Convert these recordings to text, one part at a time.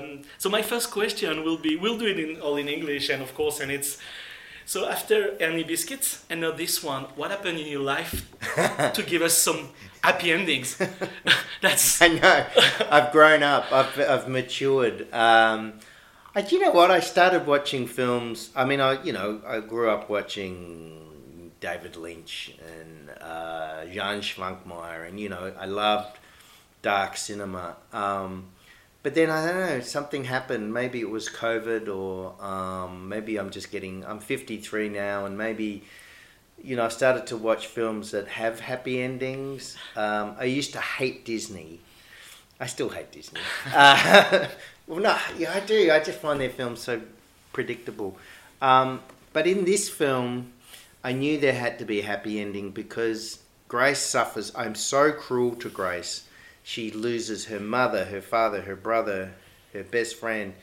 So my first question will be, we'll do it all in English, and of course, and it's, so after Ernie Biscuits and now this one, what happened in your life to give us some happy endings? That's. I know. I've grown up. I've matured. You know what? I started watching films. I mean, I grew up watching David Lynch and Jan Schwankmeyer, and I loved dark cinema. But then I don't know, something happened. Maybe it was COVID, or maybe I'm 53 now, and maybe, I started to watch films that have happy endings. I used to hate Disney. I still hate Disney. Well, no, yeah, I do. I just find their films so predictable. But in this film, I knew there had to be a happy ending because Grace suffers. I'm so cruel to Grace. She loses her mother, her father, her brother, her best friend.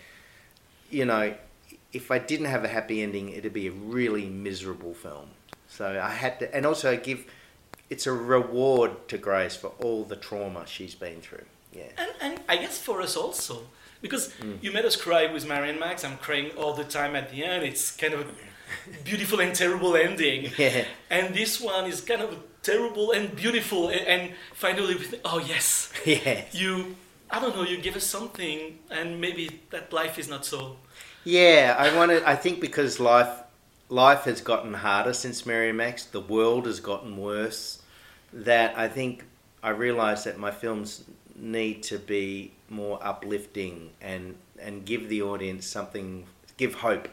If I didn't have a happy ending, it'd be a really miserable film. So I had to, and also it's a reward to Grace for all the trauma she's been through. Yeah. And I guess for us also, because you made us cry with Mary and Max. I'm crying all the time at the end. It's kind of a beautiful and terrible ending. Yeah. And this one is kind of terrible and beautiful, and finally we think, oh yes. Yeah. I don't know, you give us something, and maybe that life is not so. Yeah, I think because life has gotten harder since Mary and Max, the world has gotten worse, that I think I realised that my films need to be more uplifting and give the audience something, give hope,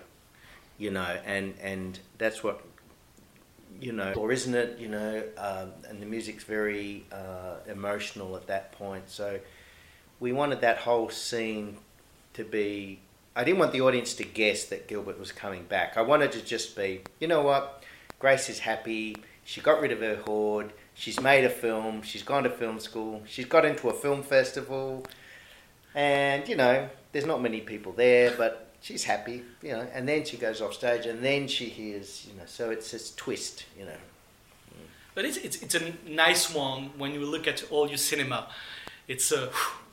and that's what, or isn't it, and the music's very emotional at that point. So we wanted that whole scene to be, I didn't want the audience to guess that Gilbert was coming back. I wanted to just be, you know what, Grace is happy, she got rid of her hoard, she's made a film, she's gone to film school, she's got into a film festival, and, there's not many people there, but she's happy, and then she goes off stage, and then she hears, so it's this twist, But it's a nice one when you look at all your cinema. It's a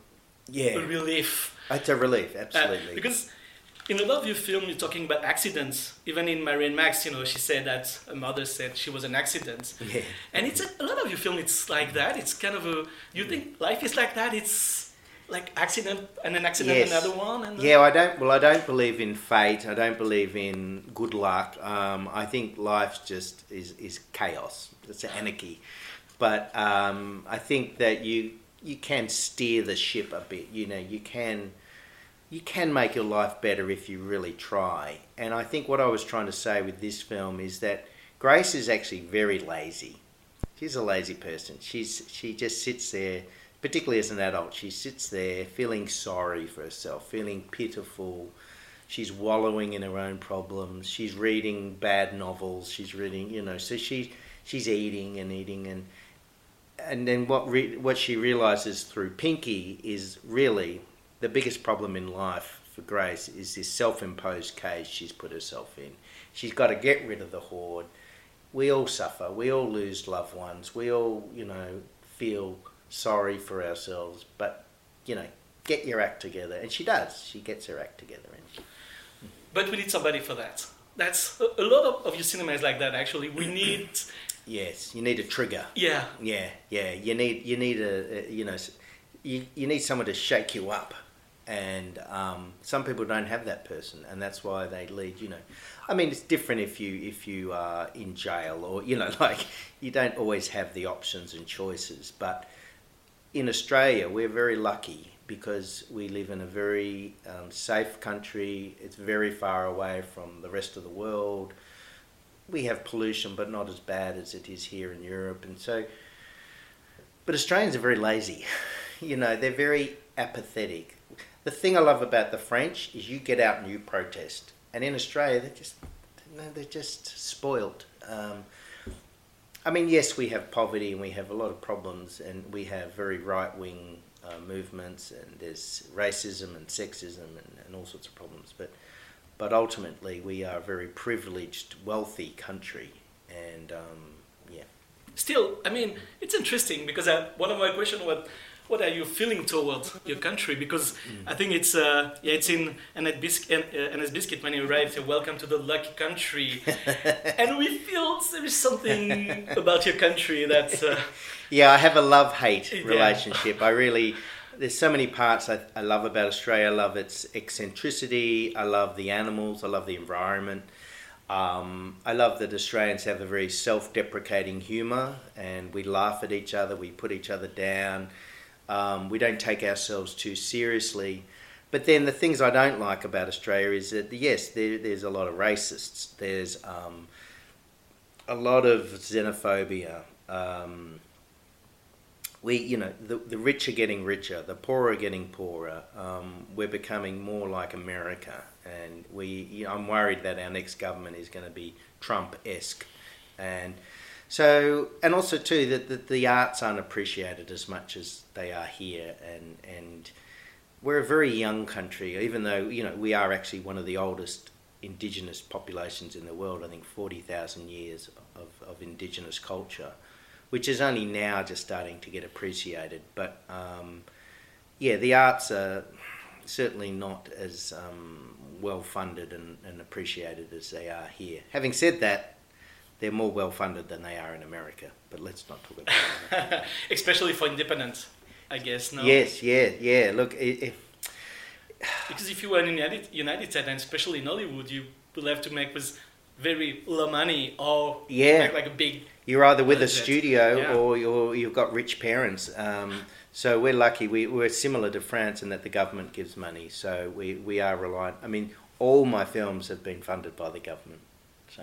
relief. It's a relief, absolutely. Because in a lot of your film, you're talking about accidents. Even in Mary and Max, she said that her mother said she was an accident. Yeah. And it's a lot of your film, it's like that. It's kind of you think life is like that? It's like accident and an accident, yes. Another one. And I don't believe in fate. I don't believe in good luck. I think life just is chaos. It's anarchy. But I think that you can steer the ship a bit. You can make your life better if you really try. And I think what I was trying to say with this film is that Grace is actually very lazy. She's a lazy person. She just sits there. Particularly as an adult, she sits there feeling sorry for herself, feeling pitiful. She's wallowing in her own problems. She's reading bad novels. She's reading, so she's eating, and then what she realizes through Pinky is really the biggest problem in life for Grace is this self-imposed cage she's put herself in. She's got to get rid of the hoard. We all suffer. We all lose loved ones. We all, feel sorry for ourselves, but get your act together, and she does. She gets her act together, but we need somebody for that. That's a lot of your cinema is like that. Actually, we need. Yes, you need a trigger. Yeah. You need you need someone to shake you up, and some people don't have that person, and that's why they lead. I mean, it's different if you are in jail, or you don't always have the options and choices, but. In Australia, we're very lucky because we live in a very safe country. It's very far away from the rest of the world. We have pollution, but not as bad as it is here in Europe. And so, but Australians are very lazy. They're very apathetic. The thing I love about the French is you get out and you protest. And in Australia, they're just spoiled. I mean, yes, we have poverty and we have a lot of problems, and we have very right-wing movements, and there's racism and sexism and all sorts of problems. But ultimately, we are a very privileged, wealthy country, and Still, I mean, it's interesting because one of my questions was, what are you feeling towards your country? Because I think it's it's in Annette Biscuit when you arrive, say, welcome to the lucky country. And we feel there is something about your country that's... Yeah, I have a love-hate relationship. There's so many parts I love about Australia. I love its eccentricity. I love the animals. I love the environment. I love that Australians have a very self-deprecating humour, and we laugh at each other, we put each other down, we don't take ourselves too seriously. But then the things I don't like about Australia is that, yes, there's a lot of racists, there's a lot of xenophobia. The rich are getting richer, the poor are getting poorer. We're becoming more like America, and I'm worried that our next government is going to be Trump-esque, and also too that the arts aren't appreciated as much as they are here, and we're a very young country, even though we are actually one of the oldest indigenous populations in the world. I think 40,000 years of indigenous culture, which is only now just starting to get appreciated. But the arts are certainly not as well funded and appreciated as they are here. Having said that, they're more well funded than they are in America, but let's not talk about that. Especially for independence, I guess, no? Yes, yeah. Look, because if you were in the United States, and especially in Hollywood, you will have to make with very low money or make like a big... You're either with a studio or you've got rich parents. So we're lucky. We're similar to France in that the government gives money. So we are reliant. I mean, all my films have been funded by the government. So,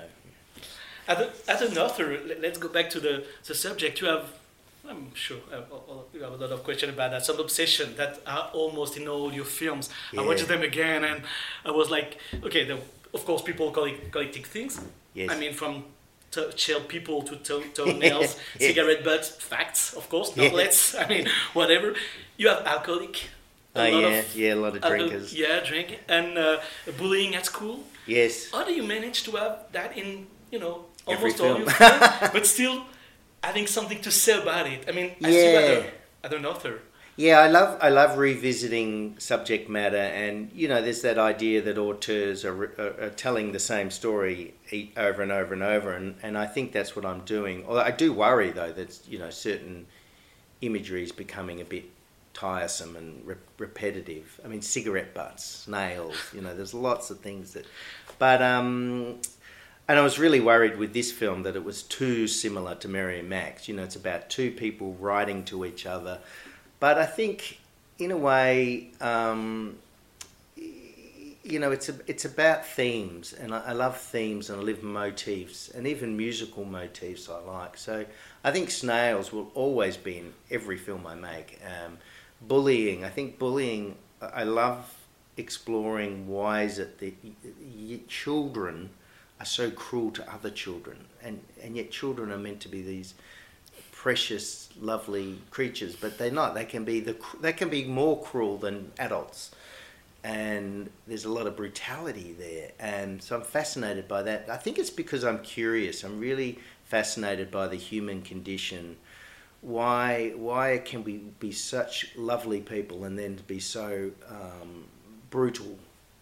as an author, let's go back to the subject. You have, I'm sure, you have a lot of questions about that. Some obsession that are almost in all your films. Yeah. I watched them again, and I was like, okay, of course, people collecting things. Yes. I mean, from chill people to toenails, cigarette butts, facts, of course, not let's, I mean, whatever. You have alcoholic. A lot of drinkers. Drinking. And bullying at school. Yes. How do you manage to have that in, almost all your films, but still having something to say about it? I mean, as you as an author. Yeah, I love revisiting subject matter, and there's that idea that auteurs are telling the same story over and over and over, and I think that's what I'm doing. Although I do worry though that certain imagery is becoming a bit tiresome and repetitive. I mean, cigarette butts, snails, there's lots of things that, but and I was really worried with this film that it was too similar to Mary and Max. It's about two people writing to each other. But I think, in a way, it's about themes, and I love themes, and I love motifs, and even musical motifs I like. So I think snails will always be in every film I make. Bullying, I love exploring why is it that children are so cruel to other children, and yet children are meant to be these precious, lovely creatures, but they're not. They can be more cruel than adults, and there's a lot of brutality there. And so I'm fascinated by that. I think it's because I'm curious. I'm really fascinated by the human condition. Why can we be such lovely people and then be so brutal?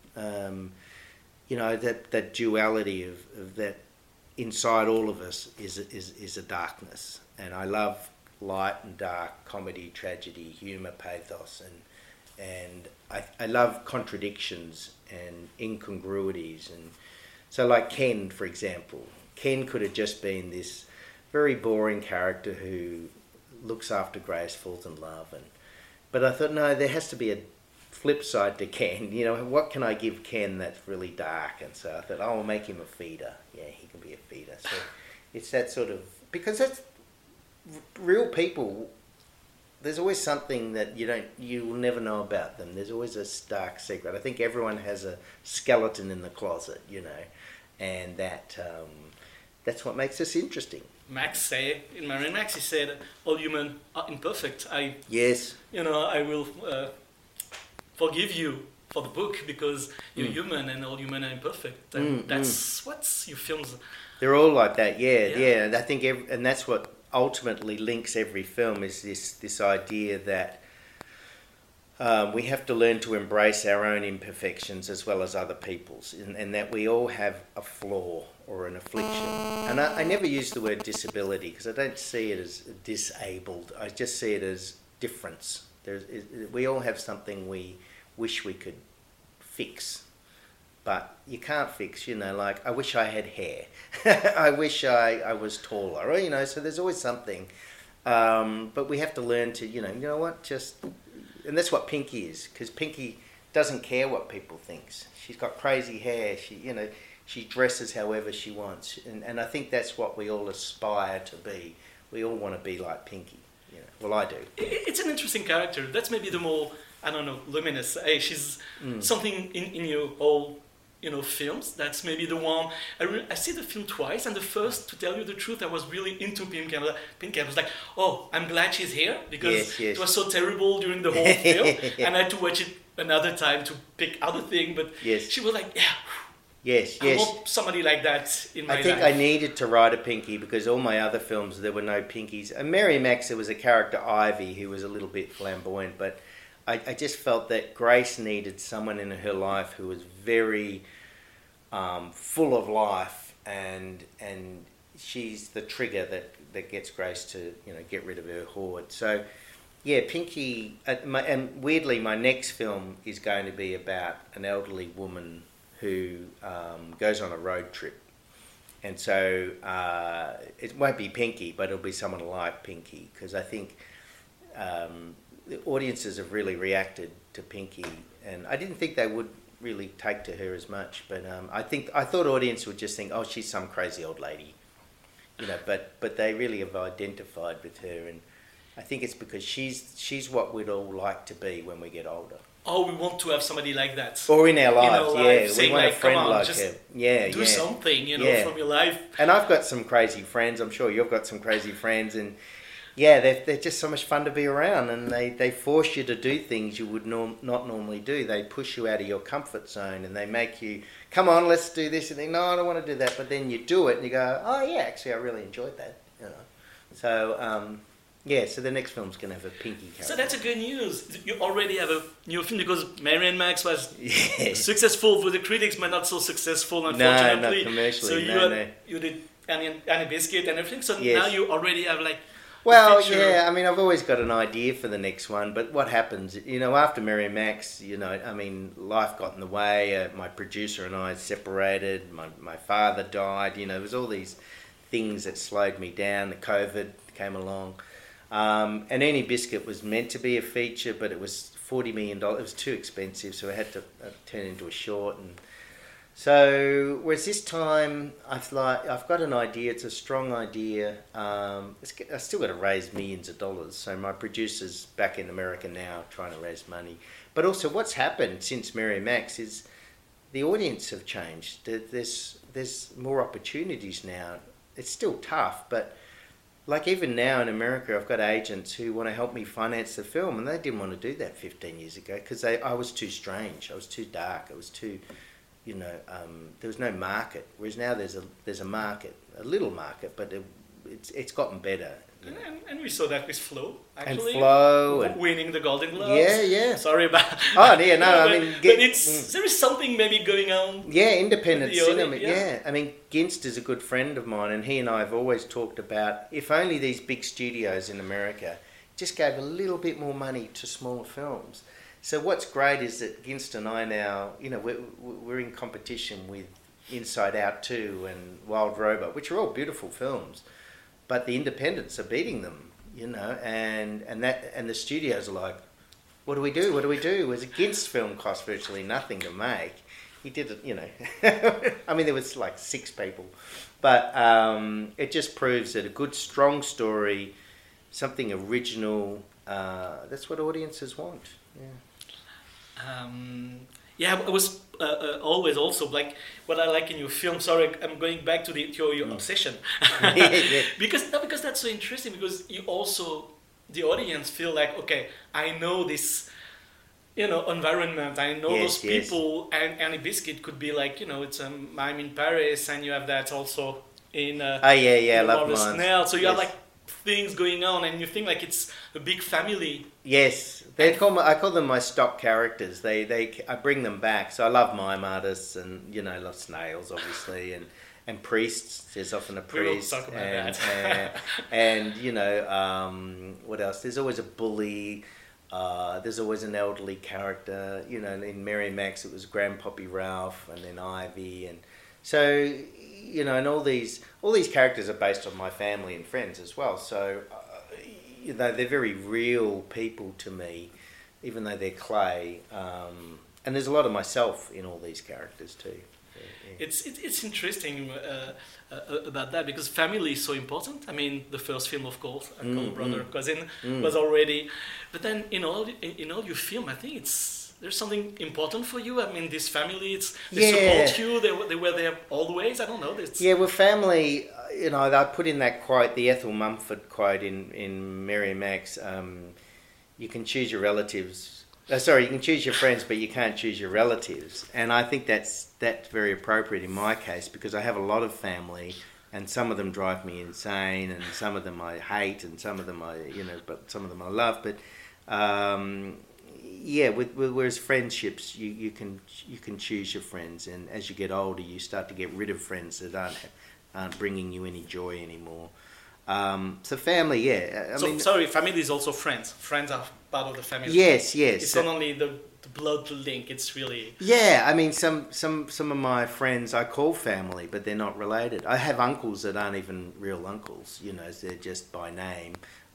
That duality of that inside all of us is a darkness. And I love light and dark, comedy, tragedy, humour, pathos, and I love contradictions and incongruities. And so like Ken, for example, Ken could have just been this very boring character who looks after Grace, falls in love, but I thought, no, there has to be a flip side to Ken. What can I give Ken that's really dark? And so I thought, I'll make him a feeder. Yeah, he can be a feeder. So it's that sort of, because that's real people. There's always something that you will never know about them. There's always a dark secret. I think everyone has a skeleton in the closet, and that's what makes us interesting. Max in Mary Max, he said, all humans are imperfect. I will forgive you for the book because you're human and all humans are imperfect. And that's what your films. They're all like that, yeah. And I think, and that's what ultimately links every film is this idea that we have to learn to embrace our own imperfections as well as other people's, and that we all have a flaw or an affliction. And I never use the word disability because I don't see it as disabled. I just see it as difference. We all have something we wish we could fix, but you can't fix, like I wish I had hair. I wish I was taller, or, so there's always something. But we have to learn to, you know what, and that's what Pinky is, because Pinky doesn't care what people think. She's got crazy hair. She dresses however she wants, and I think that's what we all aspire to be. We all want to be like Pinky. Well, I do. It's an interesting character. That's maybe the more, I don't know, luminous. She's something in your whole, films. That's maybe the one. I see the film twice, and the first, to tell you the truth, I was really into Pinky. I was like, oh, I'm glad she's here, because it was so terrible during the whole film, and I had to watch it another time to pick other thing. But she was like, I want somebody like that in my life. I think I needed to write a Pinky because all my other films, there were no Pinkies. And Mary Max, there was a character, Ivy, who was a little bit flamboyant, but I just felt that Grace needed someone in her life who was very full of life, and she's the trigger that gets Grace to get rid of her hoard. So Pinky, and weirdly my next film is going to be about an elderly woman who goes on a road trip, and so it won't be Pinky, but it'll be someone like Pinky, because I think the audiences have really reacted to Pinky, and I didn't think they would really take to her as much, but I thought audience would just think, oh, she's some crazy old lady, but they really have identified with her, and I think it's because she's what we'd all like to be when we get older. Oh, we want to have somebody like that. Or in our lives, saying, we want a friend come on, like just her. Yeah, do something, from your life. And I've got some crazy friends. I'm sure you've got some crazy friends, and they're just so much fun to be around, and they force you to do things you would not normally do. They push you out of your comfort zone, and they make you, come on, let's do this, and think, no, I don't want to do that, but then you do it, and you go, oh yeah, actually I really enjoyed that, So so the next film's going to have a Pinky character. So that's a good news. You already have a new film, because Mary Max was successful with the critics, but not so successful, unfortunately. No, not commercially. So you did Annie Biscuit and everything, so now you already have Well, I've always got an idea for the next one, but what happens, after Mary Max, life got in the way, my producer and I separated, my father died, there was all these things that slowed me down, the COVID came along. And Annie Biscuit was meant to be a feature, but it was $40 million. It was too expensive, so I had to turn it into a short. And so, whereas this time, I've got an idea. It's a strong idea. I still got to raise millions of dollars. So my producer's back in America now, trying to raise money. But also, what's happened since Mary Max is the audience have changed. There's more opportunities now. It's still tough, but even now in America, I've got agents who want to help me finance the film, and they didn't want to do that 15 years ago because I was too strange. I was too dark. I was too, there was no market. Whereas now there's a market, a little market, but it's gotten better. And we saw that with Flo, actually. And Flo. Winning the Golden Globes. Yeah. Sorry about... Oh, yeah, no, there is something maybe going on. Yeah, independent cinema, yeah. Ginst is a good friend of mine, and he and I have always talked about, if only these big studios in America just gave a little bit more money to smaller films. So what's great is that Ginst and I now, we're in competition with Inside Out 2 and Wild Robot, which are all beautiful films. But the independents are beating them, and the studios are like, what do we do? Whereas a Ginst film cost virtually nothing to make. He did it, there was 6 people. But it just proves that a good, strong story, something original, that's what audiences want. Yeah. It was always also what I like in your film. Sorry, I'm going back to your obsession. because that's so interesting, because you also, the audience feel like, okay, I know this, environment. I know those people, and Annie Biscuit could be it's I'm in Paris, and you have that also in Love Snell. So you have things going on, and you think it's a big family. Yes, I call them my stock characters. I bring them back. So I love mime artists, and I love snails, obviously, and priests. There's often a priest. We will talk about that. and what else? There's always a bully. There's always an elderly character. In Mary Max it was Grandpappy Ralph, and then Ivy, and so and all these characters are based on my family and friends as well. So they're very real people to me, even though they're clay. And there's a lot of myself in all these characters too. Yeah. It's interesting about that, because family is so important. I mean, the first film, of course, Uncle, Brother, Cousin, was already. But then in all your film, I think there's something important for you. I mean, this family, they support you. They were there always. I don't know. Well, family. I put in that quote, the Ethel Mumford quote in Mary Max. You can choose your relatives. You can choose your friends, but you can't choose your relatives. And I think that's very appropriate in my case, because I have a lot of family, and some of them drive me insane, and some of them I hate, and some of them but some of them I love. But whereas friendships, you can choose your friends, and as you get older, you start to get rid of friends that aren't bringing you any joy anymore. So family, family is also friends. Friends are part of the family. Yes. It's not only the blood link. It's really. Yeah, I mean, some of my friends I call family, but they're not related. I have uncles that aren't even real uncles. They're just by name.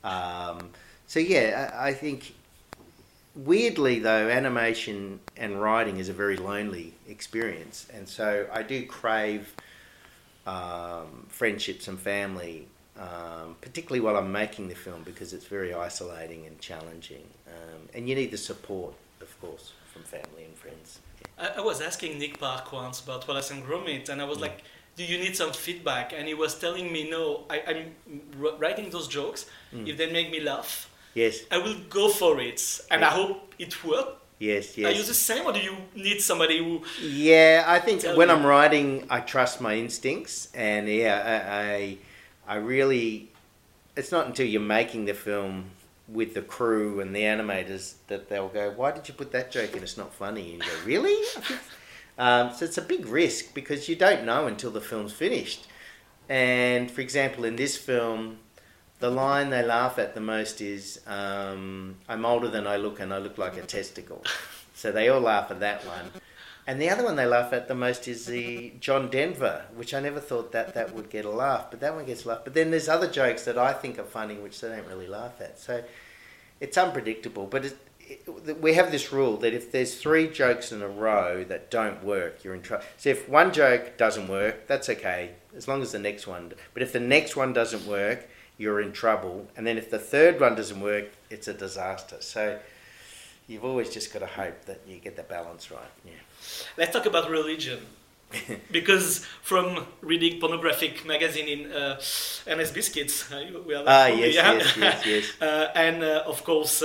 I think weirdly though, animation and writing is a very lonely experience, and so I do crave friendships and family. Particularly while I'm making the film, because it's very isolating and challenging, and you need the support, of course, from family and friends. Yeah. I was asking Nick Park once about Wallace and Gromit, and I was like, do you need some feedback? And he was telling me, no, I'm writing those jokes. If they make me laugh, yes, I will go for it, and I hope it works. Yes. Are you the same, or do you need somebody who... Yeah, I think when I'm writing, I trust my instincts, and I really, it's not until you're making the film with the crew and the animators that they'll go, why did you put that joke in? It's not funny. And you go, really? So it's a big risk, because you don't know until the film's finished. And for example, in this film, the line they laugh at the most is, I'm older than I look and I look like a testicle. So they all laugh at that one. And the other one they laugh at the most is the John Denver, which I never thought that would get a laugh, but that one gets a laugh. But then there's other jokes that I think are funny, which they don't really laugh at. So it's unpredictable. But we have this rule that if there's 3 jokes in a row that don't work, you're in trouble. So if one joke doesn't work, that's okay, as long as the next one. But if the next one doesn't work, you're in trouble. And then if the third one doesn't work, it's a disaster. So you've always just got to hope that you get the balance right. Yeah. Let's talk about religion. Because from reading pornographic magazine in Ernest Biscuits, we are yes. And of course,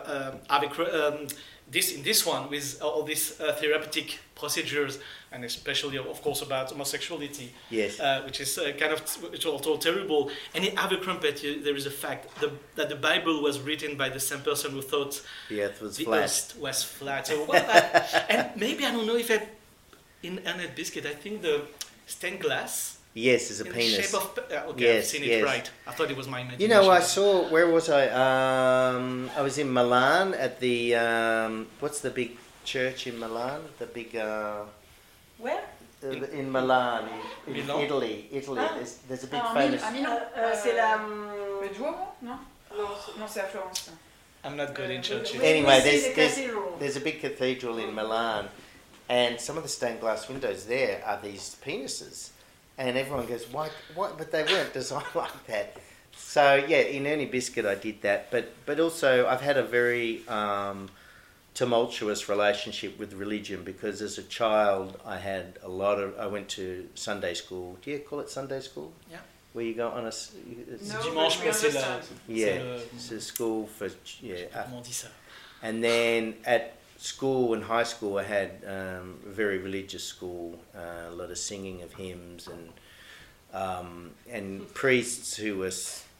this one with all these therapeutic procedures, and especially of course about homosexuality, yes, which is which is also terrible. And in Ave Crumpet, there is a fact that the Bible was written by the same person who thought the earth was flat. So and maybe I don't know if in Ernest Biscuit, I think the stained glass. Yes, is a in penis. The shape of okay, yes, I've seen it right. I thought it was my imagination. I saw. Where was I? I was in Milan at the what's the big church in Milan? The big. Where? In Milan, in Italy. Ah. There's a big famous. C'est le Duomo, non? Non, c'est à Florence. I'm not good in churches. Anyway, there's a big cathedral in Milan, and some of the stained glass windows there are these penises. And everyone goes, why? But they weren't designed like that. So, in Ernie Biscuit I did that. But also I've had a very tumultuous relationship with religion, because as a child I went to Sunday school. Do you call it Sunday school? Yeah. Where you go on a... Dimanche précédent. It's a school for... And then at school and high school I had a very religious school, a lot of singing of hymns and priests who were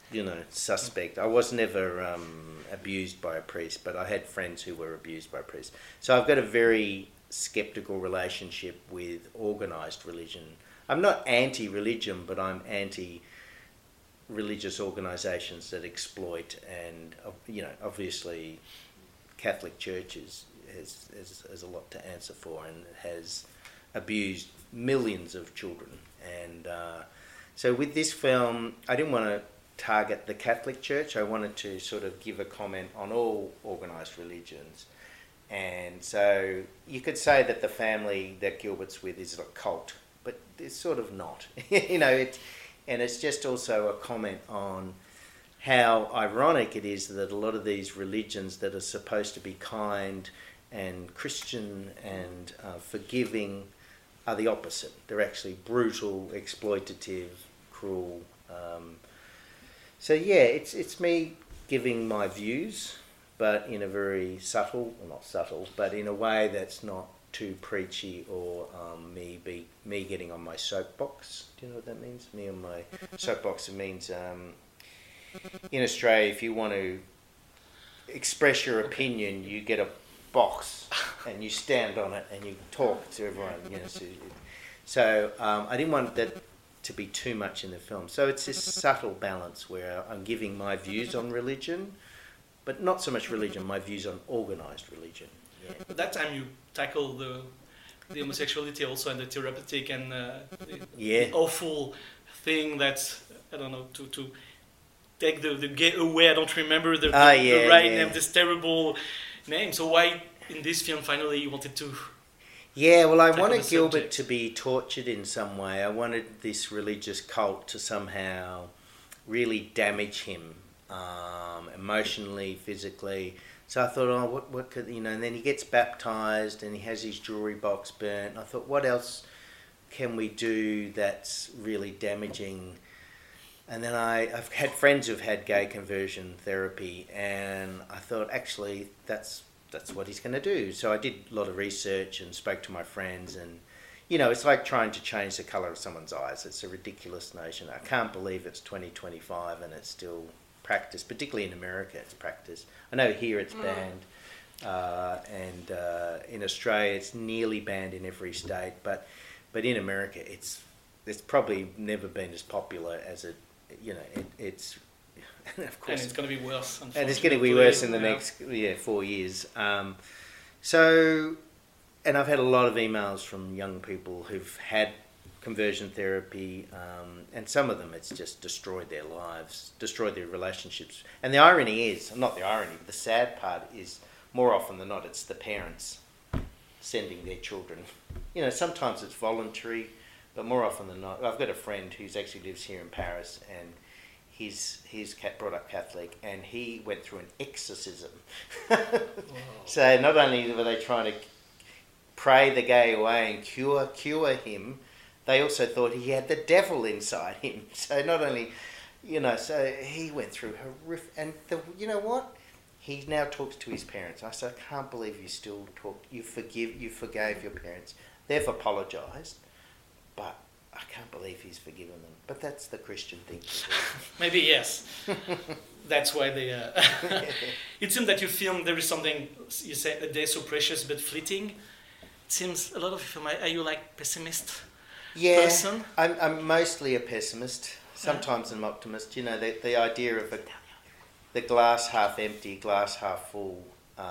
suspect. I was never abused by a priest, but I had friends who were abused by priests. So I've got a very skeptical relationship with organised religion. I'm not anti-religion, but I'm anti-religious organisations that exploit, and obviously Catholic Church has a lot to answer for, and has abused millions of children. And so with this film, I didn't want to target the Catholic Church. I wanted to sort of give a comment on all organised religions. And so you could say that the family that Gilbert's with is a cult, but it's sort of not. And it's just also a comment on how ironic it is that a lot of these religions that are supposed to be kind and Christian and forgiving are the opposite. They're actually brutal, exploitative, cruel. So yeah, it's me giving my views, but in a very subtle, well, not subtle, but in a way that's not too preachy or me getting on my soapbox. Do you know what that means? Me on my soapbox. It means in Australia, if you want to express your opinion, you get a box and you stand on it and you talk to everyone. So I didn't want that to be too much in the film. So it's this subtle balance where I'm giving my views on religion, but not so much religion, my views on organised religion. Yeah. At that time you tackle the homosexuality also, and the therapeutic and the awful thing that's, I don't know, to take the gay away. I don't remember the right name, this terrible name. So why in this film finally you wanted to... Yeah, well, I wanted Gilbert to be tortured in some way. I wanted this religious cult to somehow really damage him emotionally, physically. So I thought, what could, and then he gets baptised and he has his jewellery box burnt. I thought, what else can we do that's really damaging? And then I've had friends who've had gay conversion therapy, and I thought, actually, that's what he's going to do. So I did a lot of research and spoke to my friends, and it's like trying to change the colour of someone's eyes. It's a ridiculous notion. I can't believe it's 2025 and it's still practiced, particularly in America it's practiced. I know here it's banned, and in Australia it's nearly banned in every state, but in America it's probably never been as popular as it's of course, and it's going to be worse. And it's going to be worse in the next 4 years. So, and I've had a lot of emails from young people who've had conversion therapy, and some of them it's just destroyed their lives, destroyed their relationships. And the irony is, not the irony, but the sad part is, more often than not, it's the parents sending their children. Sometimes it's voluntary, but more often than not, I've got a friend who actually lives here in Paris, and he's brought up Catholic, and he went through an exorcism. So not only were they trying to pray the gay away and cure him, they also thought he had the devil inside him. So not only, so he went through horrific, and you know what? He now talks to his parents. I said, I can't believe you still talk. You forgave your parents. They've apologised, but I can't believe he's forgiven them. But that's the Christian thing to do. Maybe yes. That's why they... It seems that you film, there is something, you say, a day so precious but fleeting. It seems a lot of film. Are you like pessimist person? I'm mostly a pessimist. Sometimes I'm an optimist. The idea of the glass half empty, glass half full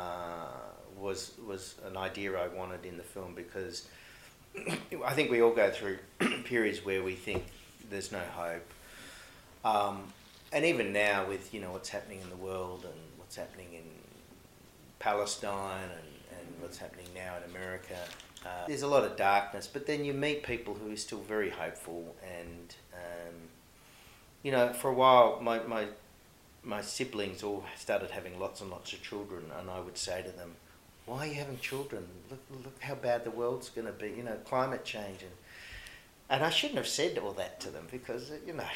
was an idea I wanted in the film, because I think we all go through periods where we think there's no hope. And even now with, what's happening in the world and what's happening in Palestine and what's happening now in America, there's a lot of darkness, but then you meet people who are still very hopeful. And, for a while, my siblings all started having lots and lots of children, and I would say to them, why are you having children? Look how bad the world's going to be, climate change. And I shouldn't have said all that to them, because,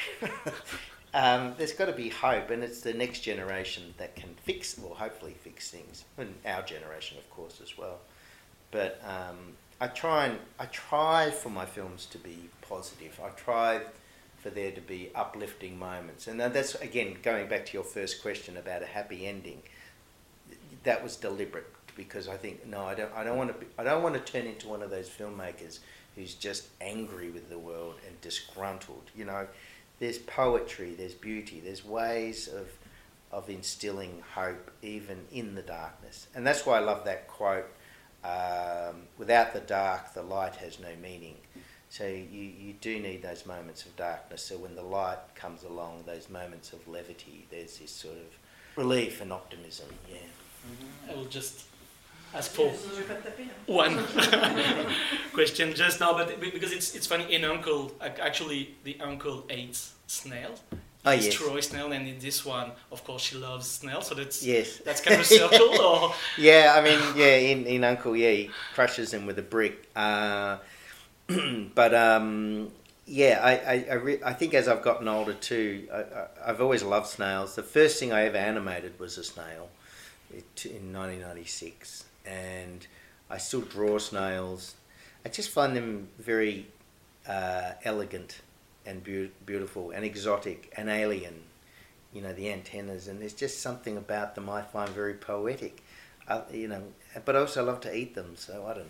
there's got to be hope, and it's the next generation that can hopefully fix things. And our generation, of course, as well. But I try for my films to be positive. I try for there to be uplifting moments. And that's, again, going back to your first question about a happy ending. That was deliberate, because I think, no, I don't want to turn into one of those filmmakers who's just angry with the world and disgruntled. You know, there's poetry, there's beauty, there's ways of instilling hope even in the darkness. And that's why I love that quote, without the dark, the light has no meaning. So you do need those moments of darkness. So when the light comes along, those moments of levity, there's this sort of relief and optimism. Yeah. I will just ask for Je vais pas te taper, hein. one question just now, but because it's funny, in Uncle, actually the uncle ate snail. Oh, yes. Destroy snail, and in this one, of course, she loves snail, so that's Yes. that's kind of circle, or Yeah, I mean, yeah, in Uncle, yeah, he crushes them with a brick. But yeah, I think as I've gotten older too, I've always loved snails. The first thing I ever animated was a snail in 1996, and I still draw snails. I just find them very elegant and beautiful and exotic and alien. You know, the antennas, and there's just something about them I find very poetic. You know, but I also love to eat them, so I don't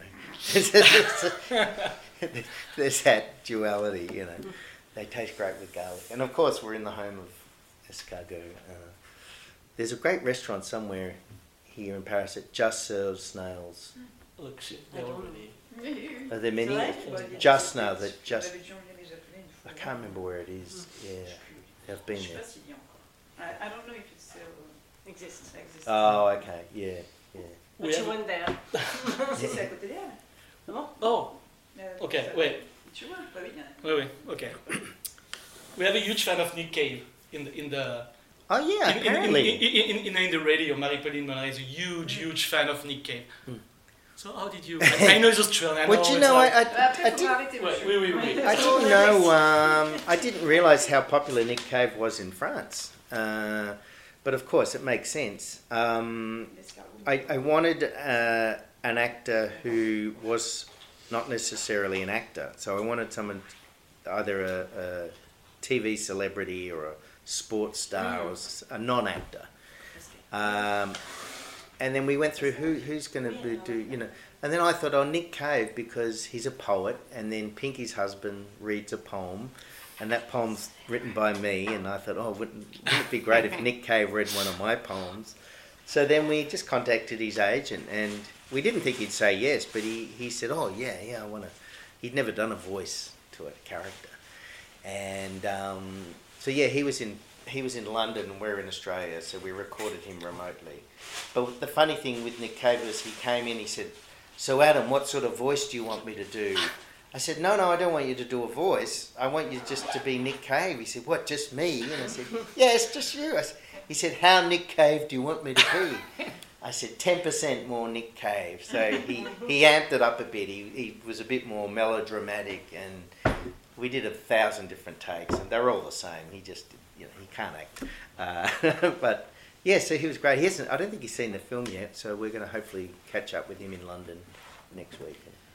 know. There's that duality, you know. They taste great with garlic. And of course, we're in the home of escargot. There's a great restaurant somewhere here in Paris that just serves snails. look, they're already. Are there many? Ouais, Just snails, that just... J'avais déjà déjà appelé une fois. I can't remember where it is. Yeah, I've been Je sais there. pas s'il y a encore. I don't know if it's Exists. Oh, okay, yeah, yeah. We But you have- went there. Si, c'est à côté d'elle. Non? Oh, Euh, okay, ça- wait, Tu vois? Bah oui, il y en a. wait, okay. We have a huge fan of Nick Cave in the Oh, yeah, apparently. in the radio. Marie-Pauline Monin is a huge fan of Nick Cave. Hmm. So how did you? I know it's Australian. Well, do you know, Après, I faut didn't... arrêter, Wait, monsieur. wait. I didn't know. I didn't realise how popular Nick Cave was in France. But of course, it makes sense. I wanted an actor who was not necessarily an actor. So I wanted someone, either a TV celebrity or a sports star or a non-actor. And then we went through who's going to do, you know. And then I thought, oh, Nick Cave, because he's a poet, and then Pinky's husband reads a poem, and that poem's written by me, and I thought, oh, wouldn't it be great if Nick Cave read one of my poems? So then we just contacted his agent, and we didn't think he'd say yes, but he said, oh, yeah, I want to. He'd never done a voice to a character. And so, yeah, he was in London, and we're in Australia, so we recorded him remotely. But the funny thing with Nick Cave was he came in, he said, so Adam, what sort of voice do you want me to do? I said, no, I don't want you to do a voice. I want you just to be Nick Cave. He said, what, just me? And I said, yeah, it's just you. He said, how Nick Cave do you want me to be? I said, 10% more Nick Cave. So he amped it up a bit. He was a bit more melodramatic, and we did 1,000 different takes, and they're all the same. He just, you know, he can't act. But yeah, so he was great. I don't think he's seen the film yet, so we're going to hopefully catch up with him in London next week.